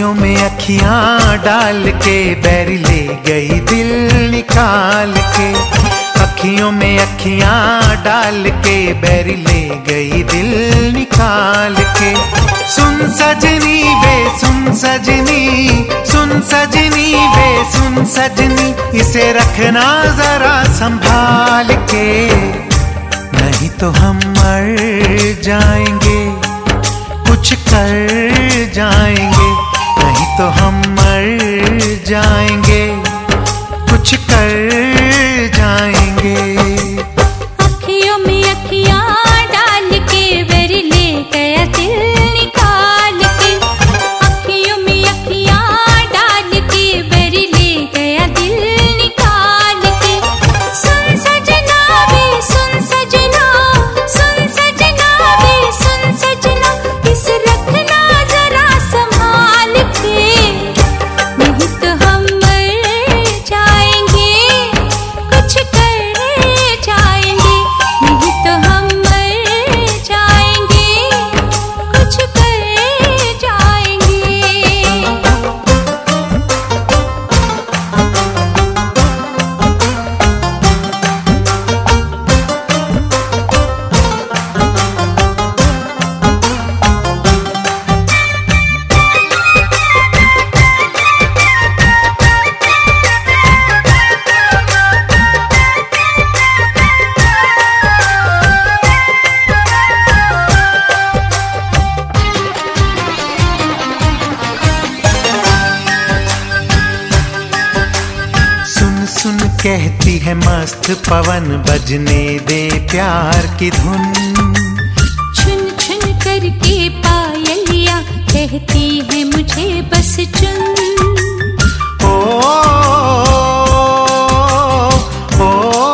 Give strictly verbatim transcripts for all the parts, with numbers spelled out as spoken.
अखियों में अखियां डाल के बैरी ले गई दिल निकाल के। अखियों में अखियां डाल के बैरी ले गई दिल निकाल के। सुन सजनी वे सुन सजनी, सुन सजनी वे सुन सजनी, इसे रखना जरा संभाल के, नहीं तो हम मर जाएंगे, कुछ कर जाएंगे, नहीं तो हम मर जाएंगे, कुछ कर जाएंगे। अखियों में अखियां डाल के बैरी ले गया दिल निकाल के। अखियों में अखियां डाल के बैरी ले गया दिल निकाल के। सुन सजना वे सुन सजना, सुन सजना वे सुन सजना, इसे रखना जरा संभाल के, नहीं तो हम मर जाएंगे, कुछ कर जाएंगे, नहीं तो हम मर जाएंगे, कुछ कर जाएंगे। सुन कहती है मस्त पवन, बजने दे प्यार की धुन। छुन छुन करके पायलिया कहती है मुझे बस चुन। ओ, ओ,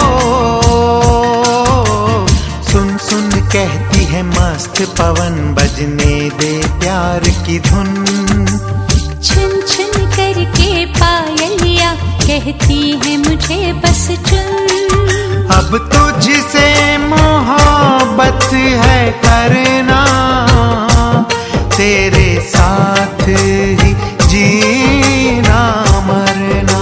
ओ, सुन सुन कहती है मस्त पवन, बजने दे प्यार की धुन। छुन छुन करके पायलिया कहती है मुझे बस चुन। अब तुझसे मोहब्बत है करना, तेरे साथ ही जीना मरना।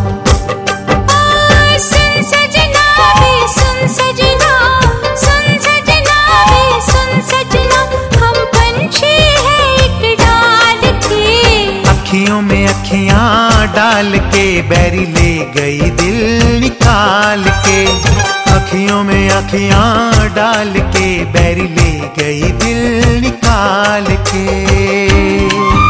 ओ सुन सजना वे सुन सजना, सुन सजना वे सुन सजना, हम पंछी हैं एक डाल के। अखियों में अखियां डाल के बैरी ले गई दिल निकाल के। अखियों में अखियां डाल के बैरी ले गई दिल निकाल के।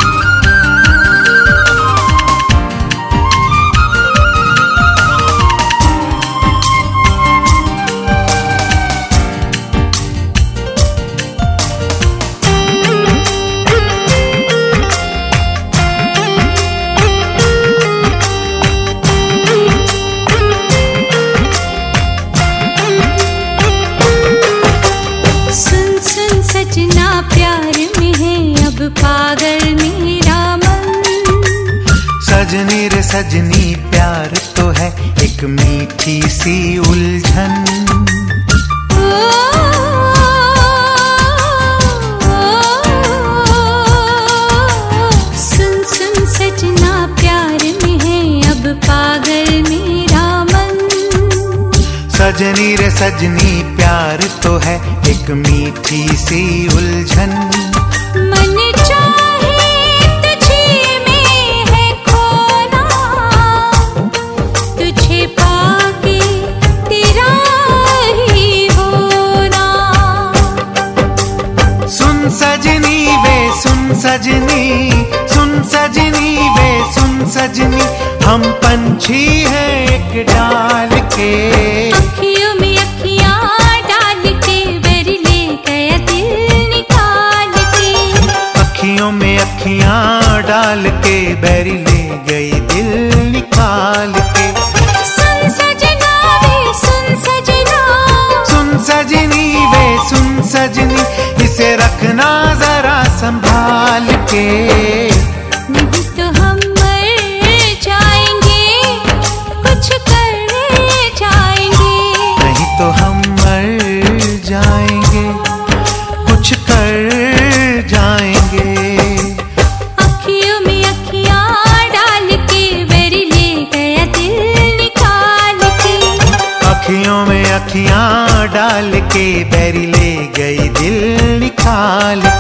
सजना प्यार में है अब पागल मेरा मन। सजनी रे सजनी प्यार तो है एक मीठी सी उलझन। ओ, ओ, सुन सुन सजना प्यार में है अब पागल मेरा मन। सजनी रे सजनी प्यार तो है एक मीठी सी उलझन। मन चाहे तुझे में है खोना, तुझे पाके तेरा ही होना। सुन सजनी वे सुन सजनी, सुन सजनी वे सुन सजनी, हम पंछी हैं एक डाल के। अखियों में अखियां डाल के बैरी ले गया दिल निकाल के। अखियों में अखियां डाल के बैरी ले गई दिल निकाल के। सुन सजना वे सुन सजना, सुन सजनी वे सुन सजनी, इसे रखना जरा संभाल के, नहीं तो हम मर जाएंगे, कुछ कर जाएंगे। नहीं तो हम मर जाएंगे, कुछ कर जाएंगे। अखियों में डाल